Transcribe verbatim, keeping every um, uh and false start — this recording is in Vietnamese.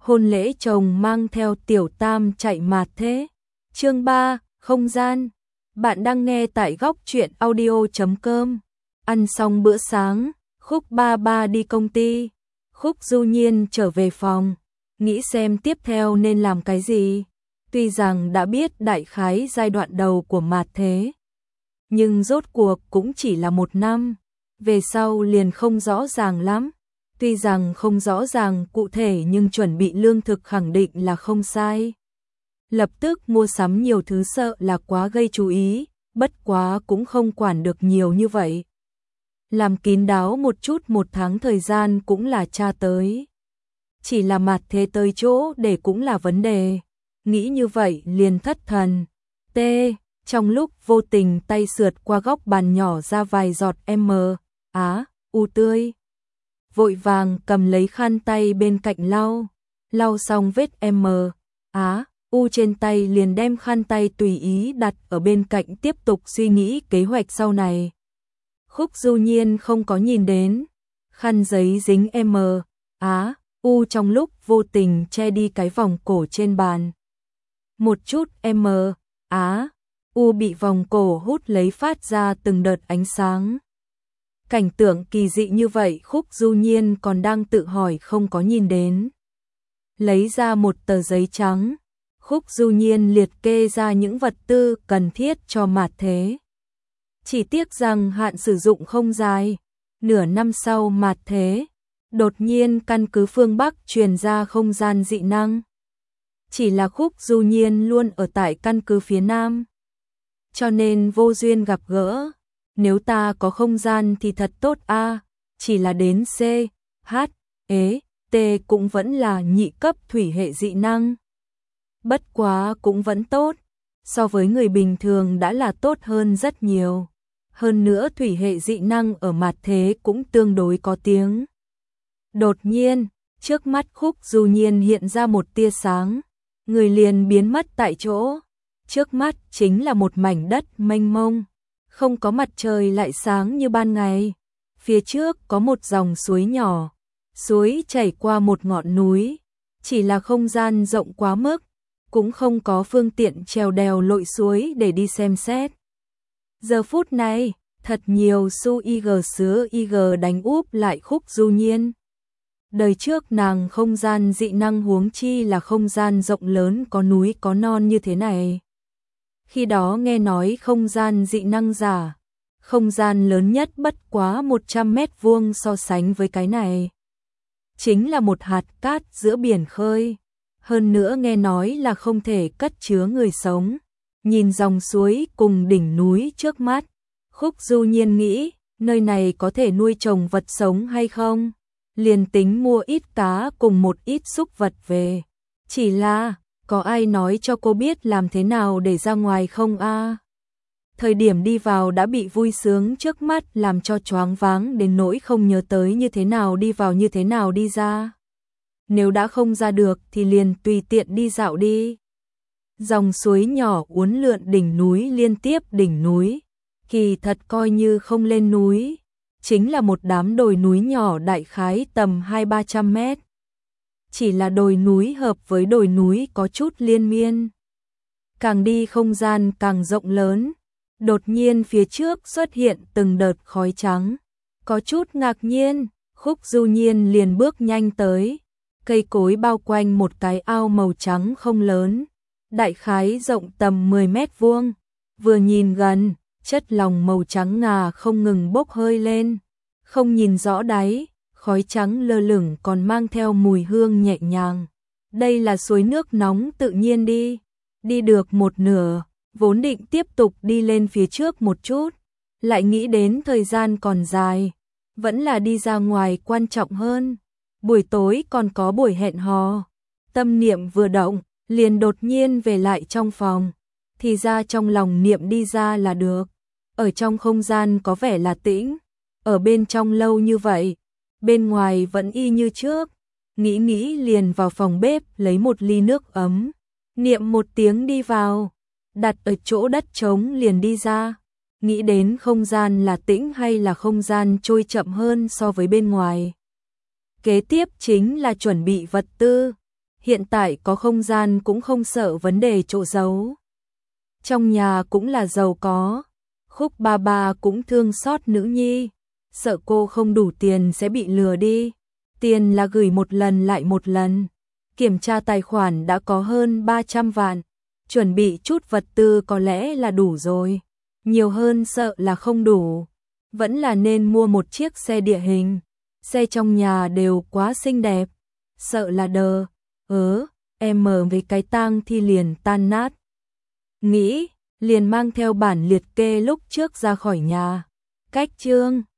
hôn lễ chồng mang theo Tiểu Tam chạy mạt thế. Chương ba, không gian. Bạn đang nghe tại góc truyện audio chấm com. Ăn xong bữa sáng, Khúc ba ba đi công ty. Khúc Du Nhiên trở về phòng, nghĩ xem tiếp theo nên làm cái gì. Tuy rằng đã biết đại khái giai đoạn đầu của mạt thế, nhưng rốt cuộc cũng chỉ là một năm, về sau liền không rõ ràng lắm. Tuy rằng không rõ ràng cụ thể nhưng chuẩn bị lương thực khẳng định là không sai. Lập tức mua sắm nhiều thứ sợ là quá gây chú ý, bất quá cũng không quản được nhiều như vậy. Làm kín đáo một chút, một tháng thời gian cũng là tra tới. Chỉ là mạt thế tới chỗ để cũng là vấn đề. Nghĩ như vậy liền thất thần. T. Trong lúc vô tình tay sượt qua góc bàn nhỏ ra vài giọt M. Á, U tươi. Vội vàng cầm lấy khăn tay bên cạnh lau. Lau xong vết M. Á, U trên tay liền đem khăn tay tùy ý đặt ở bên cạnh, tiếp tục suy nghĩ kế hoạch sau này. Khúc Du Nhiên không có nhìn đến. Khăn giấy dính M. Á, U trong lúc vô tình che đi cái vòng cổ trên bàn. Một chút M. Á, U bị vòng cổ hút lấy, phát ra từng đợt ánh sáng. Cảnh tượng kỳ dị như vậy Khúc Du Nhiên còn đang tự hỏi không có nhìn đến. Lấy ra một tờ giấy trắng, Khúc Du Nhiên liệt kê ra những vật tư cần thiết cho mạt thế. Chỉ tiếc rằng hạn sử dụng không dài. Nửa năm sau mạt thế, đột nhiên căn cứ phương Bắc truyền ra không gian dị năng. Chỉ là Khúc Du Nhiên luôn ở tại căn cứ phía Nam, cho nên vô duyên gặp gỡ. Nếu ta có không gian thì thật tốt a, à, chỉ là đến C, H, E, T cũng vẫn là nhị cấp thủy hệ dị năng. Bất quá cũng vẫn tốt, so với người bình thường đã là tốt hơn rất nhiều. Hơn nữa thủy hệ dị năng ở mạt thế cũng tương đối có tiếng. Đột nhiên, trước mắt Khúc Du Nhiên hiện ra một tia sáng, người liền biến mất tại chỗ. Trước mắt chính là một mảnh đất mênh mông, không có mặt trời lại sáng như ban ngày. Phía trước có một dòng suối nhỏ, suối chảy qua một ngọn núi, chỉ là không gian rộng quá mức, cũng không có phương tiện trèo đèo lội suối để đi xem xét. Giờ phút này, thật nhiều su ig sứa ig đánh úp lại Khúc Du Nhiên. Đời trước nàng không gian dị năng, huống chi là không gian rộng lớn có núi có non như thế này. Khi đó nghe nói không gian dị năng giả, không gian lớn nhất bất quá một trăm mét vuông, so sánh với cái này chính là một hạt cát giữa biển khơi. Hơn nữa nghe nói là không thể cất chứa người sống. Nhìn dòng suối cùng đỉnh núi trước mắt, Khúc Du Nhiên nghĩ, nơi này có thể nuôi trồng vật sống hay không? Liền tính mua ít cá cùng một ít súc vật về. Chỉ là, có ai nói cho cô biết làm thế nào để ra ngoài không a? À? Thời điểm đi vào đã bị vui sướng trước mắt làm cho choáng váng đến nỗi không nhớ tới như thế nào đi vào như thế nào đi ra. Nếu đã không ra được thì liền tùy tiện đi dạo đi. Dòng suối nhỏ uốn lượn đỉnh núi liên tiếp đỉnh núi, kỳ thật coi như không lên núi, chính là một đám đồi núi nhỏ đại khái tầm hai ba trăm mét. Chỉ là đồi núi hợp với đồi núi có chút liên miên. Càng đi không gian càng rộng lớn. Đột nhiên phía trước xuất hiện từng đợt khói trắng. Có chút ngạc nhiên, Khúc Du Nhiên liền bước nhanh tới. Cây cối bao quanh một cái ao màu trắng không lớn, đại khái rộng tầm mười mét vuông. Vừa nhìn gần, chất lỏng màu trắng ngà không ngừng bốc hơi lên, không nhìn rõ đáy, khói trắng lơ lửng còn mang theo mùi hương nhẹ nhàng. Đây là suối nước nóng tự nhiên đi. Đi được một nửa, vốn định tiếp tục đi lên phía trước một chút, lại nghĩ đến thời gian còn dài, vẫn là đi ra ngoài quan trọng hơn. Buổi tối còn có buổi hẹn hò. Tâm niệm vừa động, liền đột nhiên về lại trong phòng. Thì ra trong lòng niệm đi ra là được. Ở trong không gian có vẻ là tĩnh. Ở bên trong lâu như vậy, bên ngoài vẫn y như trước. Nghĩ nghĩ liền vào phòng bếp lấy một ly nước ấm. Niệm một tiếng đi vào, đặt ở chỗ đất trống liền đi ra. Nghĩ đến không gian là tĩnh hay là không gian trôi chậm hơn so với bên ngoài. Kế tiếp chính là chuẩn bị vật tư. hiện tại có không gian cũng không sợ vấn đề chỗ giấu. Trong nhà cũng là giàu có, Khúc ba ba cũng thương xót nữ nhi, sợ cô không đủ tiền sẽ bị lừa đi. Tiền là gửi một lần lại một lần, kiểm tra tài khoản đã có hơn ba trăm vạn, chuẩn bị chút vật tư có lẽ là đủ rồi, nhiều hơn sợ là không đủ. Vẫn là nên mua một chiếc xe địa hình, xe trong nhà đều quá xinh đẹp, sợ là đờ, ớ, em mở với cái tang thi liền tan nát. Nghĩ, liền mang theo bản liệt kê lúc trước ra khỏi nhà. Cách chương